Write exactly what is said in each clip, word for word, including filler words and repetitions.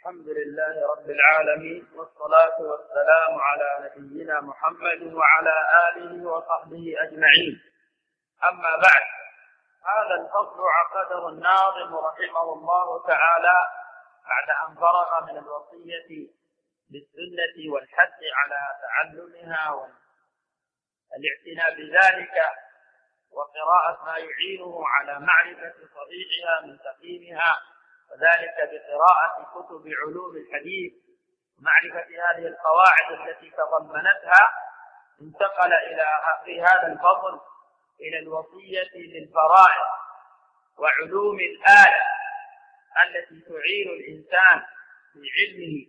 الحمد لله رب العالمين، والصلاة والسلام على نبينا محمد وعلى آله وصحبه أجمعين. أما بعد، هذا الفصل عقده الناظم رحمه الله تعالى بعد أن فرغ من الوصية بالسنة والحث على تعلمها والاعتناء بذلك وقراءة ما يعينه على معرفة صحيحها من سقيمها، وذلك بقراءة كتب علوم الحديث ومعرفة هذه القواعد التي تضمنتها. انتقل إلى في هذا الفصل إلى الوصية للفرائض وعلوم الآلة التي تعين الإنسان في علمه،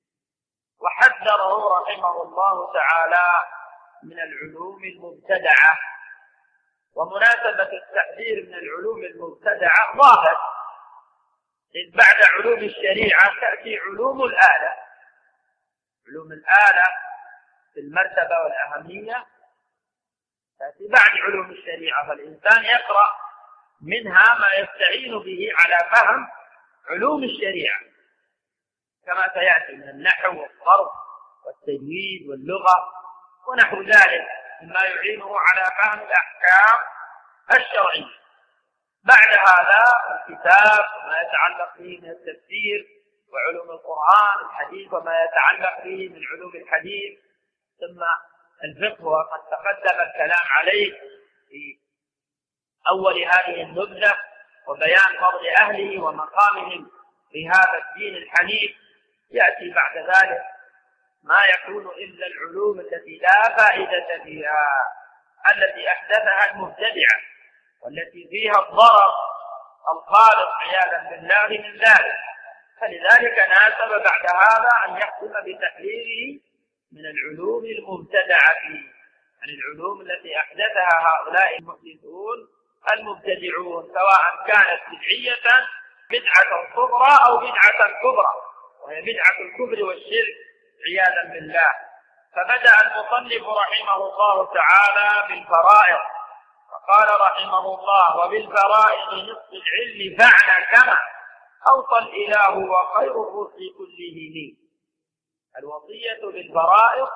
وحذره رحمه الله تعالى من العلوم المبتدعة. ومناسبة التحذير من العلوم المبتدعة ظاهر، إذ بعد علوم الشريعة تأتي علوم الآلة. علوم الآلة في المرتبة والأهمية تأتي بعد علوم الشريعة، فالإنسان يقرأ منها ما يستعين به على فهم علوم الشريعة، كما سيأتي من النحو والصرف والتجويد واللغة ونحو ذلك مما يعينه على فهم الأحكام الشرعية. بعد هذا الكتاب وما يتعلق به من التفسير وعلوم القرآن الحديث وما يتعلق به من علوم الحديث، ثم الفقه وقد تقدم الكلام عليه في أول هذه النبذة، وبيان فضل أهله ومقامهم في هذا الدين الحنيف. يأتي بعد ذلك ما يكون إلا العلوم التي لا فائدة فيها، التي أحدثها المبتدعة والتي فيها الضرر الخالق عياذا بالله من ذلك. فلذلك ناسب بعد هذا أن يختم بتحذيره من العلوم المبتدعة فيه، عن العلوم التي أحدثها هؤلاء المحدثون المبتدعون، سواء كانت بدعية بدعة صغرى أو بدعة كبرى، وهي بدعة الكفر والشرك عياذا بالله. فبدأ المصنف رحمه الله تعالى بالفرائض، فقال رحمه الله: وبالفرائض نصف العلم فعل كما أوصى الإله وخير الرسل كلهم. الوصية بالفرائض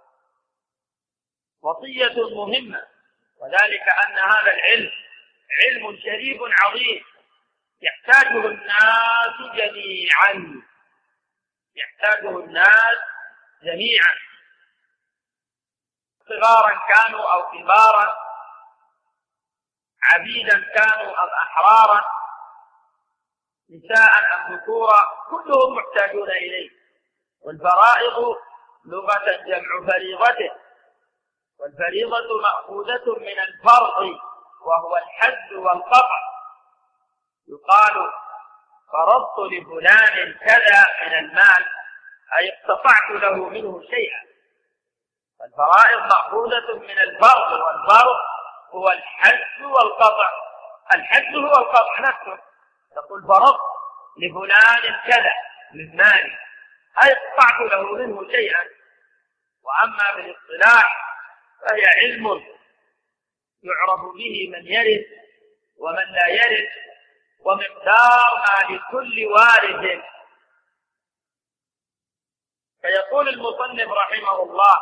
وصية مهمة، وذلك أن هذا العلم علم شريف عظيم يحتاجه الناس جميعا، يحتاجه الناس جميعا، صغارا كانوا أو كبارا، عبيدا كانوا أم أحرارا، نساء أم ذكورا، كلهم محتاجون إليه. والفرائض لغة جمع فريضة، والفريضة مأخوذة من الفرض وهو الحد والقطع. يقال فرضت لفلان كذا من المال، أي اقتطعت له منه شيئا. فالفرائض مأخوذة من الفرض، والفرض هو الحد والقطع. الحد هو القطع نفسه، تقول فرضت لفلان كذا من مالي، أي اقتطعت له منه شيئا. وأما بالاصطلاح فهي علم يعرف به من يرث ومن لا يرث، ومقدار ما لكل وارث. فيقول المصنف رحمه الله: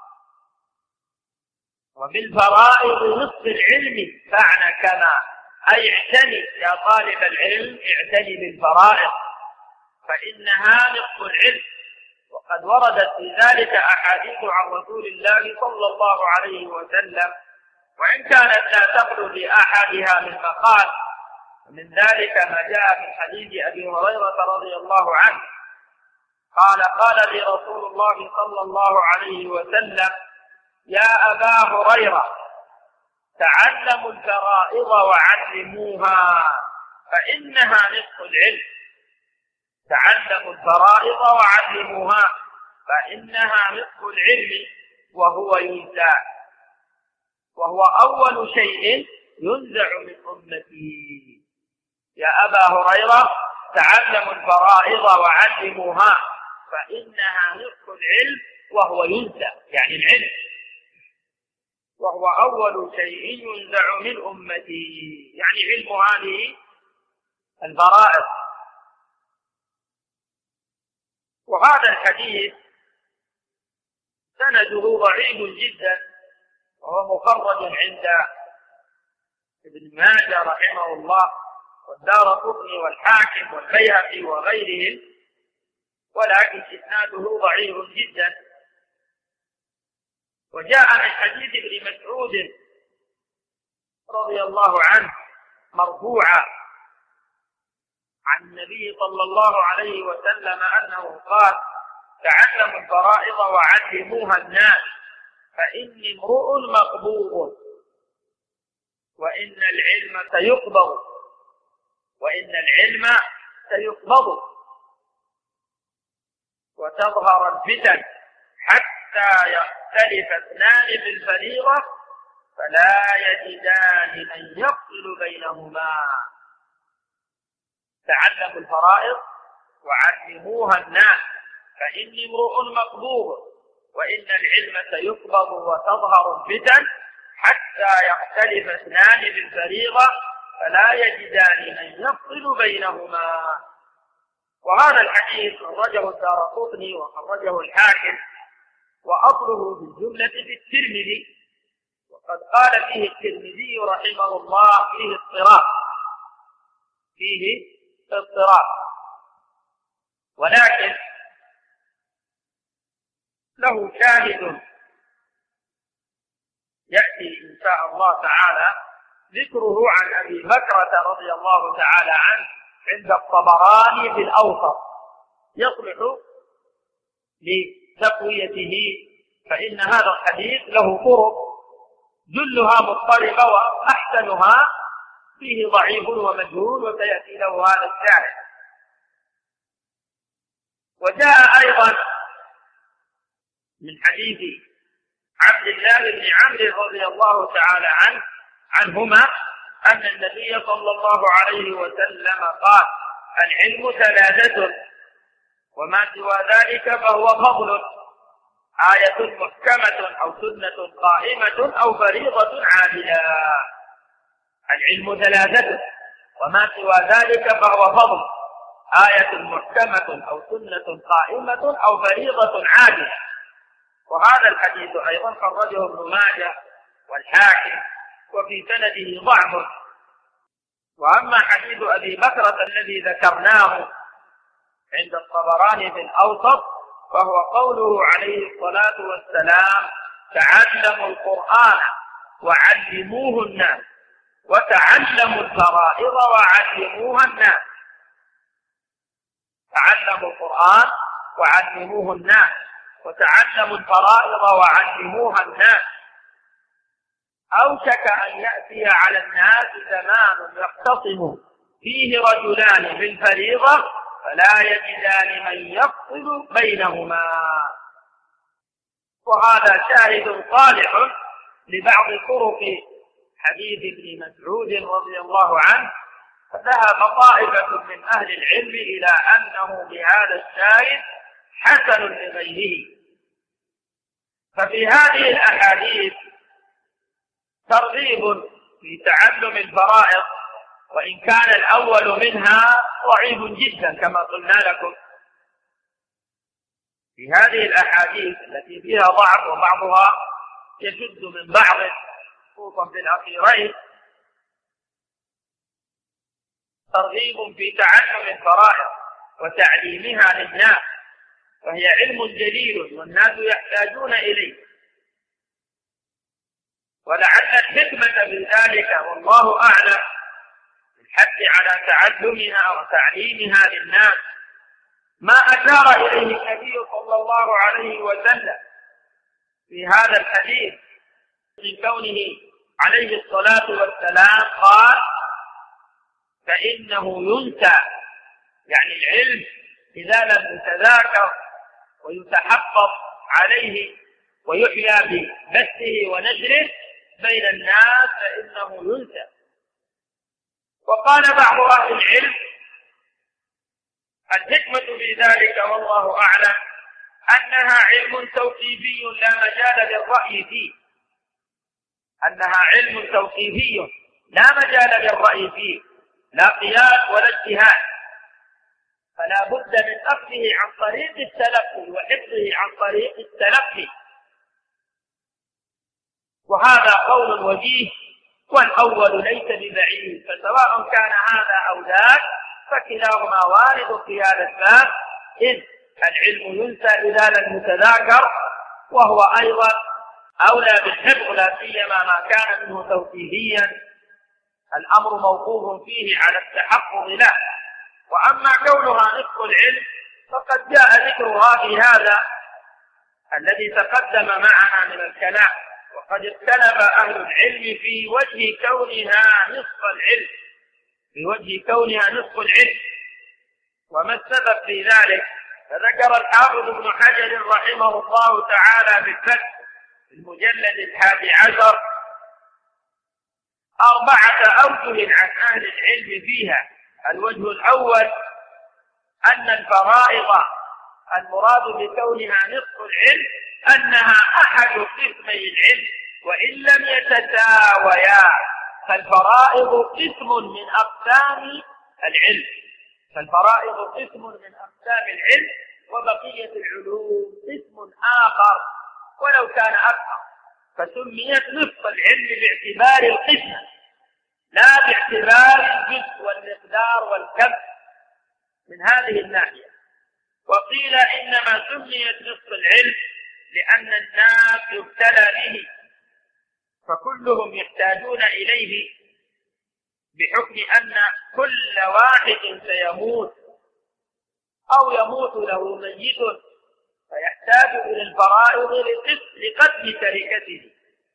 وبالفرائض نصف العلم فعل كما، أي اعتني يا طالب العلم، اعتني بالفرائض فإنها نصف العلم. وقد وردت في ذلك أحاديث عن رسول الله صلى الله عليه وسلم، وإن كانت لا تخلو لأحدها من مقال. ومن ذلك ما جاء في حديث أبي هريرة رضي الله عنه قال: قال لي رسول الله صلى الله عليه وسلم: يا أبا هريرة، تعلموا الفرائض وعلموها فإنها نصف العلم. تعلموا الفرائض وعلموها فإنها نصف العلم، وهو ينزع وهو أول شيء ينزع من أمتي. يا أبا هريرة، تعلموا الفرائض وعلموها فإنها نصف العلم، وهو ينزع يعني العلم، وهو أول شيء ينزع من أمتي، يعني علم هذه الفرائض. وهذا الحديث سنده ضعيف جدا، وهو مخرج عند ابن ماجه رحمه الله والدارقطني والحاكم والبيهقي وغيرهم، ولكن إسناده ضعيف جدا. وجاء من حديث ابن مسعود رضي الله عنه مرفوعا عن النبي صلى الله عليه وسلم أنه قال: تعلموا الفرائض وعلموها الناس فإني امرؤ مقبوض وإن العلم سيقبض وإن العلم سيقبض وتظهر الفتن حتى يختلف اثنان بالفريضة فلا يجدان من يفصل بينهما. تعلموا الفرائض وعلموها الناس فإني امرؤ مقبوض وإن العلم سيقبض وتظهر الفتن حتى يختلف اثنان بالفريضة فلا يجدان من يفصل بينهما. وهذا الحديث خرجه الدارقطني وخرجه الحاكم، وأصله في الجملة في الترمذي، وقد قال فيه الترمذي رحمه الله فيه اضطراب فيه اضطراب ولكن له شاهد يأتي إن شاء الله تعالى ذكره عن أبي بكرة رضي الله تعالى عنه عند الطبراني في الأوسط، يصلح لتقويته، فإن هذا الحديث له طرق جلها مضطربة وأحسنها فيه ضعيف ومجهول، وسيأتي له هذا الشاهد. وجاء أيضا من حديث عبد الله بن عمرو رضي الله تعالى عنه عنهما أن النبي صلى الله عليه وسلم قال: العلم ثلاثة وما سوى ذلك فهو فضل، آية محكمة أو سنة قائمة أو فريضة عادلة. العلم ثلاثة وما سوى ذلك فهو فضل، آية محكمة أو سنة قائمة أو فريضة عادلة. وهذا الحديث أيضا خرجه ابن ماجه والحاكم، وفي سنده ضعف. وأما حديث أبي بكرة الذي ذكرناه عند الطبراني في الأوسط فهو قوله عليه الصلاة والسلام: تعلموا القرآن وعلموه الناس وتعلموا الفرائض وعلموها الناس. تعلموا القرآن وعلموه الناس وتعلموا الفرائض وعلموها الناس. أوشك أن يأتي على الناس زمان يختصم فيه رجلان بالفريضة فلا يجدان من يفصل بينهما. وهذا شاهد صالح لبعض طرق حديث ابن مسعود رضي الله عنه، فذهب طائفة من أهل العلم إلى أنه بهذا الشاهد حسن لغيره. ففي هذه الأحاديث ترغيب في تعلم الفرائض، وإن كان الأول منها ضعيف جدا كما قلنا لكم. في هذه الأحاديث التي فيها ضعف وبعضها يشد من بعض خصوصا في الأخيرين ترغيب في تعلم الفرائض وتعليمها للناس، وهي علم جليل والناس يحتاجون إليه. ولعل الحكمة في ذلك والله أعلم الحث على تعلمها وتعليمها للناس ما أشار إليه النبي صلى الله عليه وسلم في هذا الحديث من كونه عليه الصلاة والسلام قال: فإنه ينسى، يعني العلم إذا لم يتذاكر ويتحفظ عليه ويحيى ببثه ونشره بين الناس فإنه ينسى. وقال بعض أهل العلم: الحكمة في ذلك والله أعلم أنها علم توقيفي لا مجال للرأي فيه، أنها علم توقيفي لا مجال للرأي فيه، لا قياس ولا اجتهاد. فلا بد من أخذه عن طريق التلقي وحفظه عن طريق التلقي. وهذا قول وجيه، والأول ليس ببعيد، فسواء كان هذا أو ذاك فكلاهما وارد في هذا الباب، إذ العلم ينسى إذا لم يتذاكر، وهو أيضا أولى بالحفظ، لا سيما ما كان منه توقيفيا الأمر موقوف فيه على التحفظ له. وأما كونها نصف العلم فقد جاء ذكرها في هذا الذي تقدم معنا من الكلام، وقد اختلف أهل العلم في وجه كونها نصف العلم في وجه كونها نصف العلم وما السبب في ذلك. فذكر الحافظ ابن حجر رحمه الله تعالى في الفتح في المجلد الحادي عشر أربعة أوجه عن أهل العلم فيها. الوجه الأول أن الفرائض المراد بكونها نصف العلم أنها أحد قسمي العلم وإن لم يتساويا، فالفرائض قسم من أقسام العلم فالفرائض قسم من أقسام العلم وبقية العلوم قسم آخر ولو كان أكثر، فسميت نصف العلم باعتبار القسم لا باعتبار الجزء والمقدار والكم من هذه الناحية. وقيل إنما سميت نصف العلم لأن الناس يبتلى به، فكلهم يحتاجون إليه بحكم أن كل واحد سيموت أو يموت له ميت، فيحتاج إلى الفرائض لقتل تركته.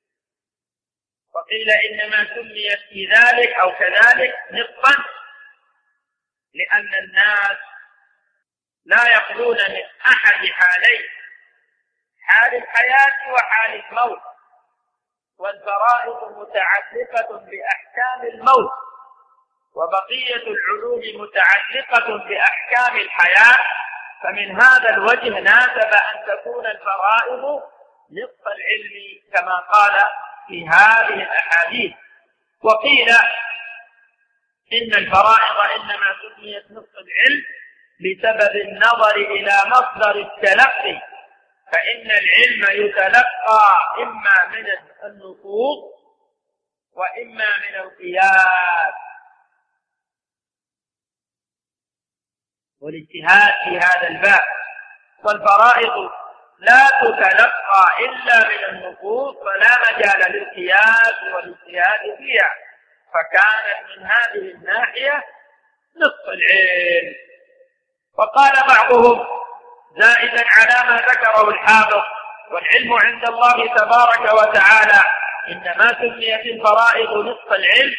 وقيل إنما سميت في ذلك أو كذلك نصفا لأن الناس لا يخلون من أحد حالين، حال الحياة وحال الموت، والفرائض متعلقة بأحكام الموت وبقية العلوم متعلقة بأحكام الحياة، فمن هذا الوجه ناسب أن تكون الفرائض نصف العلم كما قال في هذه الأحاديث. وقيل إن الفرائض إنما سميت نصف العلم بسبب النظر إلى مصدر التلقي، فإن العلم يتلقى إما من النصوص وإما من القياس والاجتهاد في هذا الباب، والفرائض لا تتلقى إلا من النصوص فلا مجال للقياس والاجتهاد فيها، فكانت من هذه الناحية نصف العلم. وقال بعضهم زائدا على ما ذكره الحافظ: والعلم عند الله تبارك وتعالى إنما سميت الفرائض نصف العلم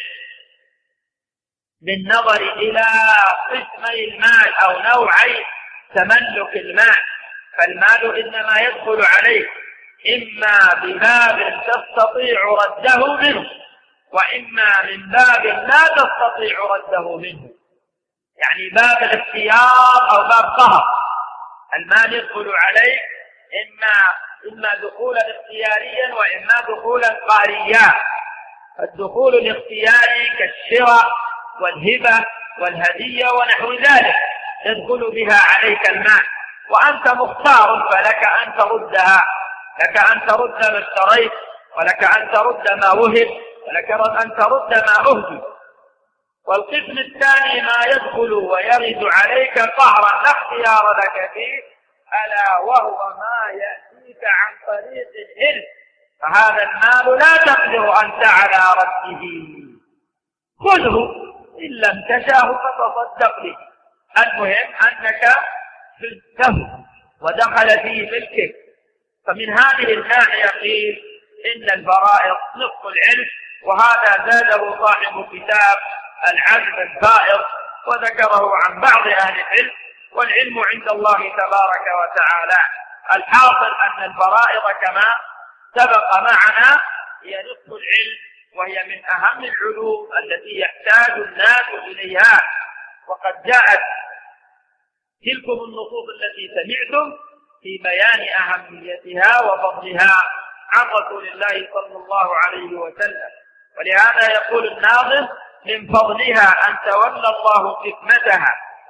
بالنظر إلى قسمي المال أو نوعي تملك المال، فالمال إنما يدخل عليه إما بباب تستطيع رده منه وإما من باب لا تستطيع رده منه، يعني باب الاختيار أو باب قهر. المال يدخل عليه إما إما دخولا اختياريا وإما دخولا قهريا. الدخول الاختياري كالشراء والهبة والهدية ونحو ذلك يدخل بها عليك المال، وأنت مختار فلك أن تردها، لك أن ترد ما اشتريت، ولك أن ترد ما وهب، ولك أن ترد ما أهدي. والقسم الثاني ما يدخل ويرد عليك قهرا لا اختيار لك فيه، ألا وهو ما يأتيك عن طريق الإرث، فهذا المال لا تقدر أنت على رده، خذه إن لم تشاه فتصدق به، المهم أنك فزته ودخل فيه ملكك. فمن هذه الناحية قيل إن الفرائض نصف العلم، وهذا زاده صاحب كتاب العزم الفائض وذكره عن بعض أهل العلم، والعلم عند الله تبارك وتعالى. الحاصل أن الفرائض كما سبق معنا هي نصف العلم، وهي من أهم العلوم التي يحتاج الناس إليها، وقد جاءت تلكم النصوص التي سمعتم في بيان أهميتها وفضلها عن رسول الله صلى الله عليه وسلم. ولهذا يقول الناظم: من فضلها أن تولى الله حكمتها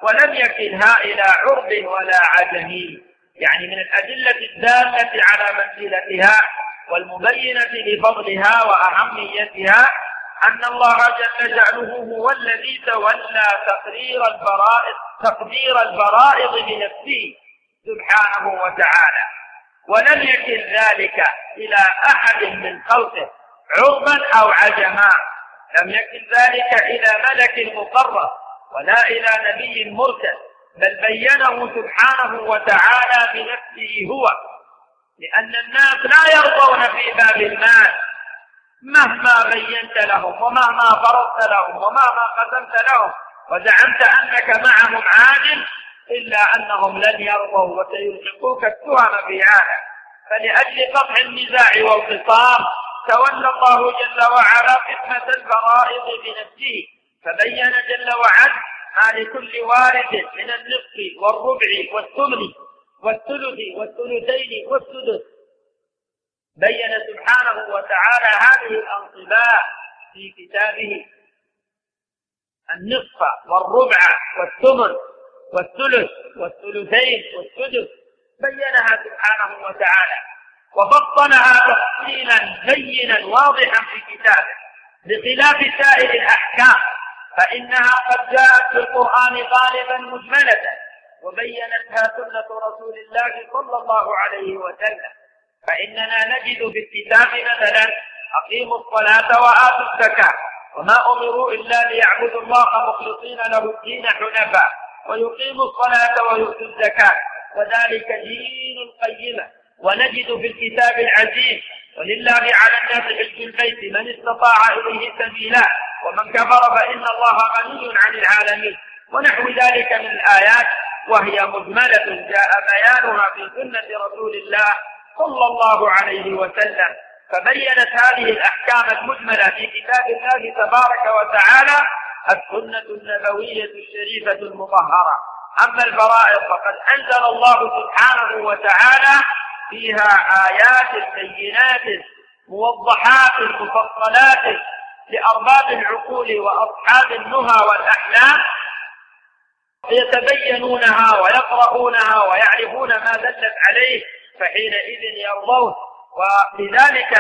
ولم يكلها إلى عرب ولا عجم. يعني من الأدلة الدالة على منزلتها والمبينة لفضلها وأهميتها أن الله جل جلاله هو الذي تولى تقرير الفرائض تقدير الفرائض بنفسه سبحانه وتعالى، ولم يكن ذلك إلى أحد من خلقه عربا أو عجما، لم يكن ذلك إلى ملك مقرب ولا إلى نبي مرسل، بل بينه سبحانه وتعالى بنفسه هو، لأن الناس لا يرضون في باب المال مهما بينت لهم ومهما فرضت لهم ومهما قسمت لهم وزعمت أنك معهم عادل، إلا أنهم لن يرضوا وسيلحقوك التهم في هذا. فلأجل قطع النزاع والخصام تولى الله جل وعلا قسمة الفرائض بنفسه، فبين جل وعلا ما لكل وارث من النصف والربع والثمن والثلث والثلثين والسدس. بين سبحانه وتعالى هذه الأنصباء في كتابه، النصف والربع والثمن والثلث والثلثين والسدس بينها سبحانه وتعالى وفصلها تفصيلا بينا واضحا في كتابه، بخلاف سائر الأحكام فإنها قد جاءت في القرآن غالبا مجملة وبينتها سنة رسول الله صلى الله عليه وسلم. فإننا نجد في الكتاب مثلا أقيموا الصلاة وآتوا الزكاة وما أمروا إلا ليعبدوا الله مخلصين له الدين حنفاء ويقيموا الصلاة ويؤتوا الزكاة وذلك دين القيمة. ونجد في الكتاب العزيز ولله على الناس حج البيت من استطاع إليه سبيلا ومن كفر فإن الله غني عن العالمين ونحو ذلك من الآيات، وهي مجملة جاء بيانها في سنة رسول الله صلى الله عليه وسلم. فبينت هذه الأحكام المجملة في كتاب الله تبارك وتعالى السنة النبوية الشريفة المطهرة. أما الفرائض فقد أنزل الله سبحانه وتعالى فيها آيات بينات موضحات مفصلات لأرباب العقول وأصحاب النهى والأحلام، يتبينونها ويقرؤونها ويعرفون ما دلت عليه فحينئذ يرضون. ولذلك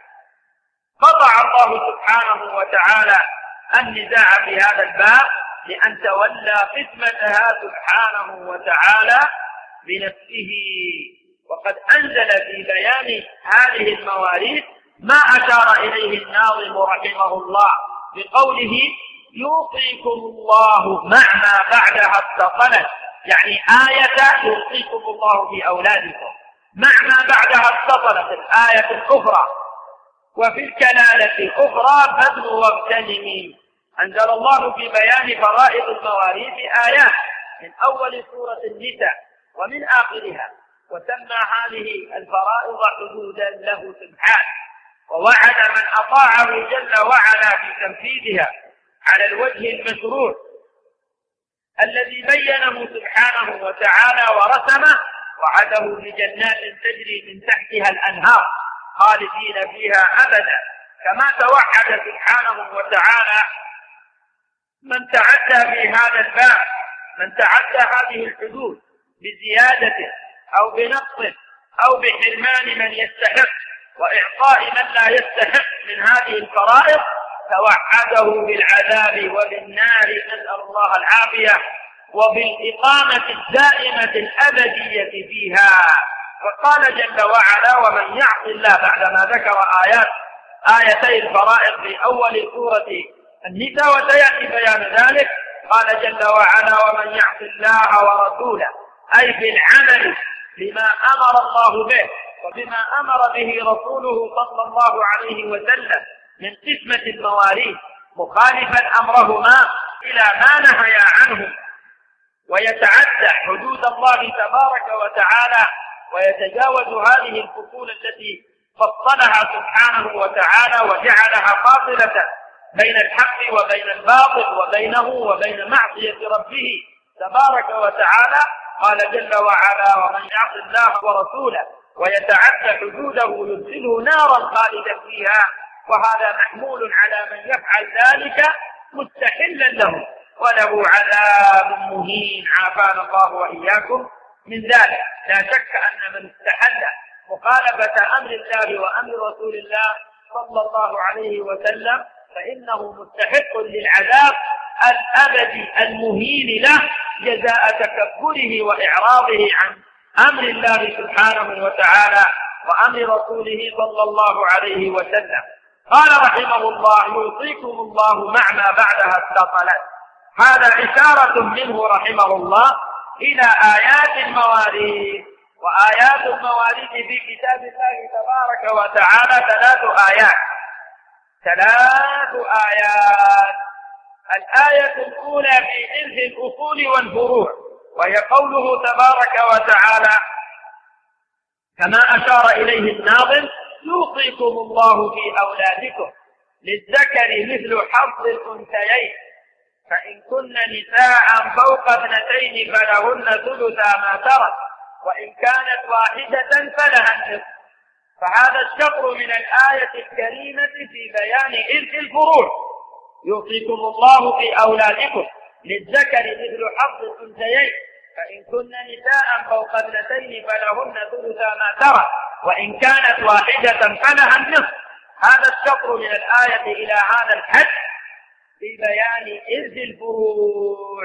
قطع الله سبحانه وتعالى النزاع في هذا الباب لأن تولى قسمتها سبحانه وتعالى بنفسه. وقد أنزل في بيان هذه المواريث ما أشار إليه الناظم رحمه الله بقوله يوصيكم الله مع ما بعدها اتصلت، يعني آية يوصيكم الله في أولادكم مع ما بعدها اتصلت الآية الأخرى. وفي الكلالة الأخرى فادن واغتنمي. أنزل الله في بيان فرائض المواريث آيات من أول سورة النساء ومن آخرها، وسمى هذه الفرائض حدودا له سبحانه، ووعد من أطاعه جل وعلا في تنفيذها على الوجه المشروع الذي بينه سبحانه وتعالى ورسمه، وعده بجنات تجري من تحتها الأنهار خالدين فيها أبدا، كما توعد سبحانه وتعالى من تعدى في هذا الباب، من تعدى هذه الحدود بزيادته أو بنقصه أو بحرمان من يستحق وإعطاء من لا يستحق من هذه الفرائض، توعده بالعذاب وبالنار نسأل الله العافية وبالإقامة الدائمة الأبدية فيها. فقال جل وعلا ومن يعص الله بعدما ذكر آيات آيتي الفرائض في أول سورة النساء وسيأتي بيان ذلك، قال جل وعلا ومن يعص الله ورسوله، أي بالعمل بما أمر الله به وبما أمر به رسوله صلى الله عليه وسلم من قسمة المواريث، مخالفا أمرهما إلى ما نهيا عنه، ويتعدى حدود الله تبارك وتعالى ويتجاوز هذه الفصول التي فصلها سبحانه وتعالى وجعلها فاصلة بين الحق وبين الباطل وبينه وبين معصية ربه تبارك وتعالى. قال جل وعلا ومن يعص الله ورسوله ويتعدى حدوده يدخله نارا خالدا فيها، وهذا محمول على من يفعل ذلك مستحلا له وله عذاب مهين، عافانا الله وإياكم من ذلك. لا شك أن من استحل مخالفة أمر الله وأمر رسول الله صلى الله عليه وسلم فإنه مستحق للعذاب الأبدي المهين له جزاء تكبره وإعراضه عن أمر الله سبحانه وتعالى وأمر رسوله صلى الله عليه وسلم. قال رحمه الله: يوصيكم الله مع ما بعدها اتصلت. هذا إشارة منه رحمه الله إلى آيات المواريث، وآيات المواريث في كتاب الله تبارك وتعالى ثلاث آيات ثلاث آيات. الآية الأولى في إرث الأصول والفروع، وهي قوله تبارك وتعالى كما أشار إليه الناظم: يوصيكم الله في أولادكم للذكر مثل حظ الأنثيين فإن كن نساء فوق اثنتين فلهن ثلثا ما ترك وإن كانت واحدة فلها النصف. فهذا الشطر من الآية الكريمة في بيان إرث الفروع. يوصيكم الله في أولادكم للذكر مثل حظ الأنثيين فإن كن نساء فوق اثنتين فلهن ثلثا ما ترك وإن كانت واحدة فلها النصف. هذا الشطر من الآية إلى هذا الحد في بيان إرث الفروع.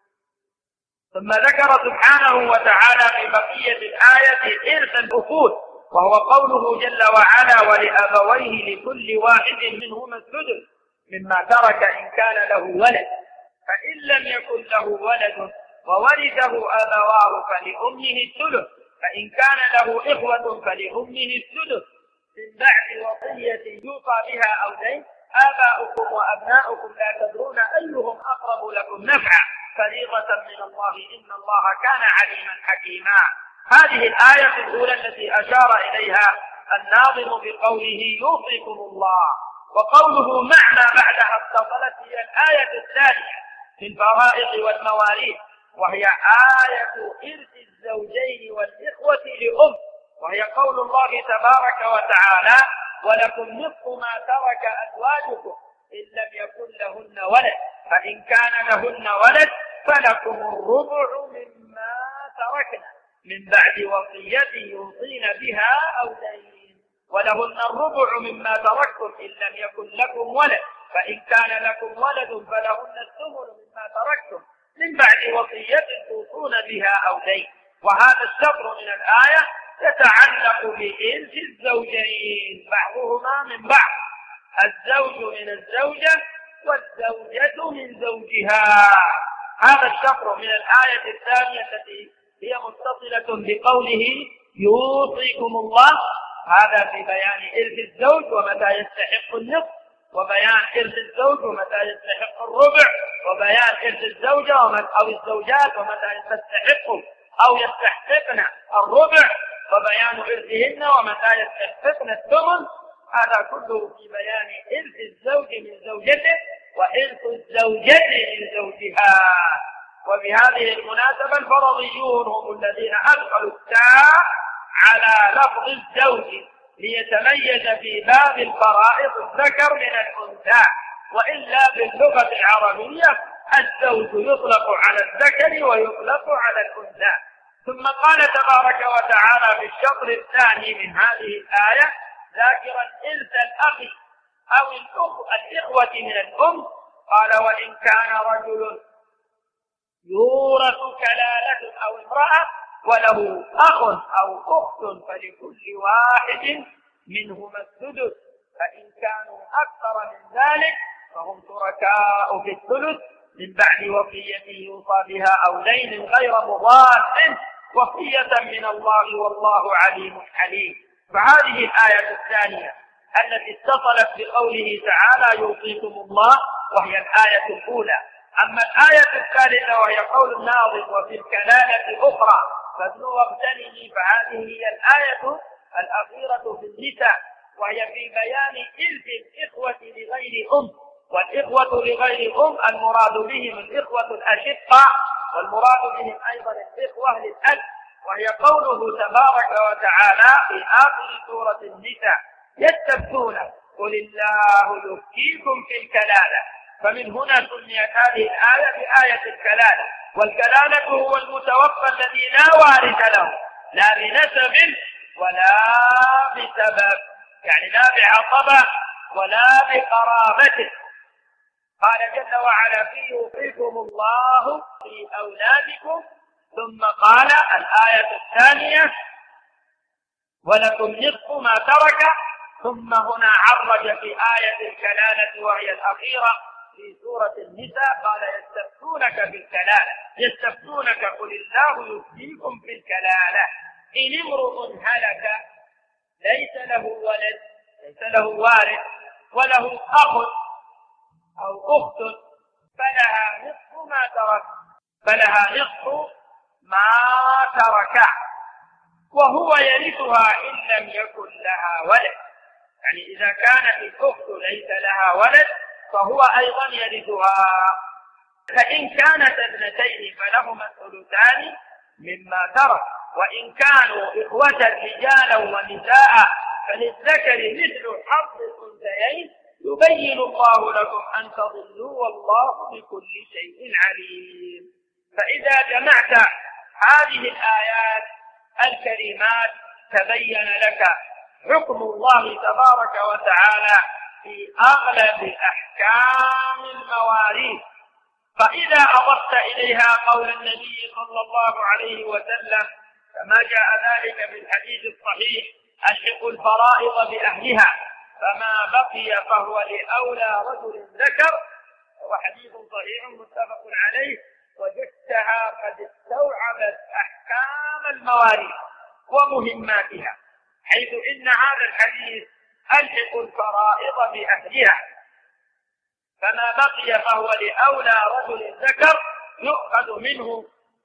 ثم ذكر سبحانه وتعالى في بقية الآية إرث الأصول، وهو قوله جل وعلا: ولأبويه لكل واحد منهما السدس مما ترك إن كان له ولد، فإن لم يكن له ولد وورثه أبواه فلأمه الثلث، فإن كان له إخوة فلأمه السدس من بعد وصية يوصى بها أو دين. آباؤكم وأبناؤكم لا تدرون أيهم أقرب لكم نفعا فريضة من الله إن الله كان عليما حكيما. هذه الآية الأولى التي أشار إليها الناظم بقوله يوصيكم الله، وقوله مع ما بعدها اتصلت هي الآية الثانية في الفرائض والمواريث، وهي آية إرث الزوجين والإخوة لأم، وهي قول الله تبارك وتعالى: ولكم نصف ما ترك أزواجكم إن لم يكن لهن ولد فإن كان لهن ولد فلكم الربع مما تركنا من بعد وصية يوصين بها أو دين، ولهن الربع مما تركتم إن لم يكن لكم ولد فإن كان لكم ولد فلهن الثمن مما تركتم من بعد وصية توصون بها أو دين. وهذا الشطر من الآية يتعلق بإرث الزوجين بعضهما من بعض، الزوج من الزوجة والزوجة من زوجها. هذا الشطر من الآية الثانية التي هي متصلة بقوله يوصيكم الله، هذا في بيان إرث الزوج ومتى يستحق النصف، وبيان إرث الزوج ومتى يستحق الربع، وبيان إرث الزوجة أو الزوجات ومتى تستحق أو يستحققن الربع، وبيان إرثهن ومتى يستحققن الثمن. هذا كله في بيان إرث الزوج من زوجته وإرث الزوجة من زوجها. وبهذه المناسبة الفرضيون هم الذين أدخلوا التاء على لفظ الزوج ليتميز في باب الفرائض الذكر من الأنثى، وإلا باللغة العربية الزوج يطلق على الذكر ويطلق على الأنثى. ثم قال تبارك وتعالى في الشطر الثاني من هذه الآية ذاكرا إرث الأخ أو الإخوة من الأم، قال: وإن كان رجل يورث كلالة أو امرأة وله أخ أو أخت فلكل واحد منهما السدس، فإن كانوا أكثر من ذلك فهم شركاء في الثلث من بعد وصية يوصى بها أو دين غير مضار وصية من الله والله عليم حليم. فهذه الآية الثانية التي اتصلت بقوله تعالى يوصيكم الله وهي الآية الأولى. أما الآية الثالثة وهي قول الناظم وفي الكلالة أخرى فابنوا واغتنمي، فهذه هي الآية الأخيرة في النساء، وهي في بيان إرث الإخوة لغير أم. والإخوة لغير أم المراد بهم الإخوة الأشقاء، والمراد بهم أيضا الإخوة للأب، وهي قوله تبارك وتعالى في آخر سورة النساء: يستفتون قل الله يفتيكم في الكلالة فمن هنا سميت هذه الآية بآية الكلالة. والكلالة هو المتوفى الذي لا وارث له، لا بنسب ولا بسبب، يعني لا بعصبة ولا بقرابته. قال جل وعلا: فيه يوصيكم الله في أولادكم. ثم قال الآية الثانية: ولكم نصف ما ترك. ثم هنا عرج في آية الكلالة وهي الأخيرة في سورة النساء، قال: يستفتونك في الكلالة، يستفتونك قل الله يفتيكم في الكلالة إن امرؤ هلك ليس له ولد، ليس له وارث، وله أخ أو أخت فلها نصف ما ترك، فلها نصف ما ترك وهو يرثها إن لم يكن لها ولد. يعني إذا كانت الأخت ليس لها ولد فهو أيضا يرثها. فإن كانت ابنتين فلهما الثلثان مما ترك، وإن كانوا إخوة رجالا ونساء فللذكر مثل حظ الأنثيين يبين الله لكم أن تضلوا والله بكل شيء عليم. فإذا جمعت هذه الآيات الكريمات تبين لك حكم الله تبارك وتعالى في أغلب أحكام المواريث. فإذا أضفت إليها قول النبي صلى الله عليه وسلم كما جاء ذلك في الحديث الصحيح: ألحقوا الفرائض بأهلها فما بقي فهو لأولى رجل ذكر، وحديث صحيح متفق عليه، وجدتها قد استوعبت أحكام المواريث ومهماتها، حيث إن هذا الحديث ألحقوا الفرائض بأهلها فما بقي فهو لأولى رجل ذكر، يؤخذ منه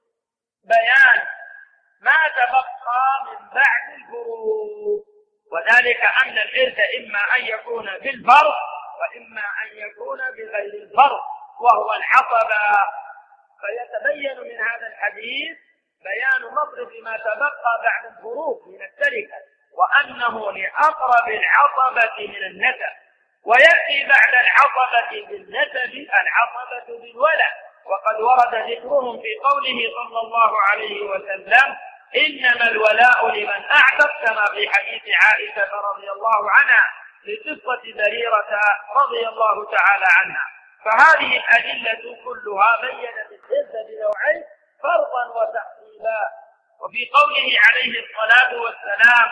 بيان ما تبقى من بعد الفروض، وذلك أن الإرث إما أن يكون بالفرض وإما أن يكون بغير الفرض وهو العصبة. فيتبين من هذا الحديث بيان مصرف ما تبقى بعد الفروض من التركة، وأنه لأقرب العصبة من النسب، ويأتي بعد العصبة بالنسب العصبة بالولد، وقد ورد ذكرهم في قوله صلى الله عليه وسلم: إنما الولاء لمن أعتق، كما في حديث عائشة رضي الله عنها لقصة بريرة رضي الله تعالى عنها. فهذه الأدلة كلها بينت الإرث بنوعين: فرضا وتحصيلا. وفي قوله عليه الصلاة والسلام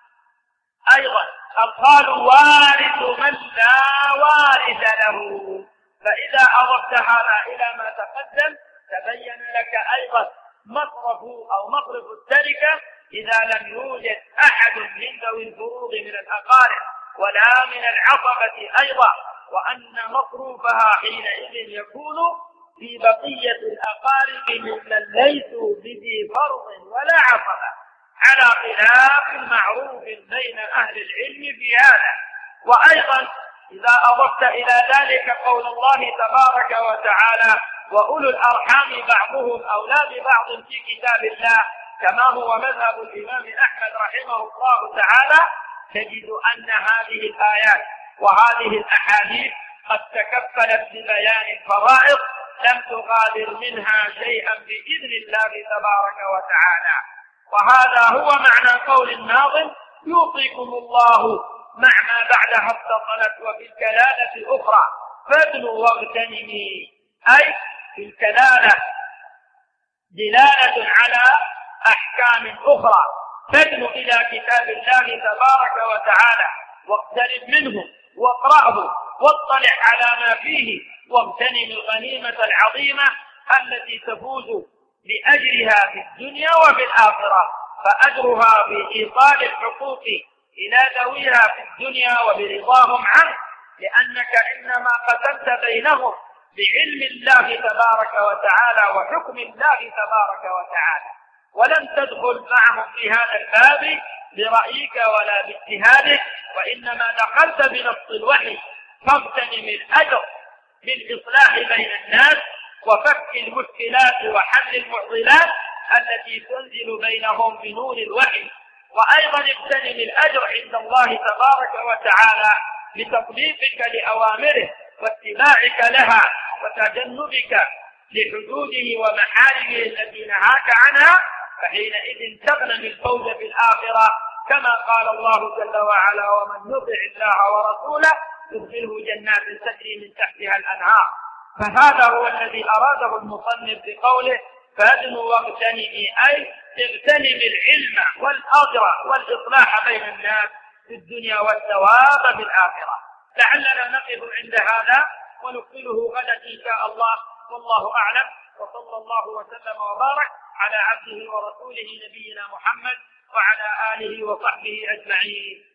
أيضا: القال وارث من لا وارث له. فإذا أضفت هذا إلى ما تقدم تبين لك أيضا مصرف أو مصرف التركة إذا لم يوجد أحد من ذوي الفروض من الأقارب ولا من العصبة أيضا، وأن مصروفها حينئذ يكون في بقية الأقارب ممن ليسوا بذي فرض ولا عصبة، على خلاف معروف بين أهل العلم في هذا. وأيضا إذا أضفت إلى ذلك قول الله تبارك وتعالى: وأولو الأرحام بعضهم أولى ببعض في كتاب الله، كما هو مذهب الإمام أحمد رحمه الله تعالى، تجد أن هذه الآيات وهذه الأحاديث قد تكفلت ببيان الفرائض لم تغادر منها شيئا بإذن الله تبارك وتعالى. وهذا هو معنى قول الناظم: يوصيكم الله مع ما بعدها اتصلت وفي الكلالة أخرى فادنوا واغتنمي. أي في الكلالة دلالة على أحكام أخرى، فادنوا إلى كتاب الله تبارك وتعالى واقترب منه واقرأه واطلع على ما فيه واغتنم الغنيمة العظيمة التي تفوز بأجرها في الدنيا وفي الآخرة، فأجرها بإيصال الحقوق إلى ذويها في الدنيا وبرضاهم عنه، لأنك إنما قسمت بينهم بعلم الله تبارك وتعالى وحكم الله تبارك وتعالى، ولم تدخل معهم في هذا الباب برأيك ولا باجتهادك، وإنما دخلت بنص الوحي، فاغتنم الأجر بالإصلاح بين الناس وفك المشكلات وحل المعضلات التي تنزل بينهم بنور الوحي، وأيضا اغتنم الأجر عند الله تبارك وتعالى بتطبيقك لأوامره واتباعك لها وتجنبك لحدوده ومحارمه التي نهاك عنها، فحينئذ تغنم الفوز في الآخرة، كما قال الله جل وعلا: ومن يطع الله ورسوله يدخله جنات تجري من تحتها الأنهار. فهذا هو الذي أراده المصنف بقوله: فادنوا واغتنمي، أي اغتنم العلم والأجر والإصلاح بين الناس في الدنيا والثواب في الآخرة. لعلنا نقف عند هذا ونكمله غدا إن شاء الله، والله أعلم، وصلى الله وسلم وبارك على عبده ورسوله نبينا محمد وعلى آله وصحبه أجمعين.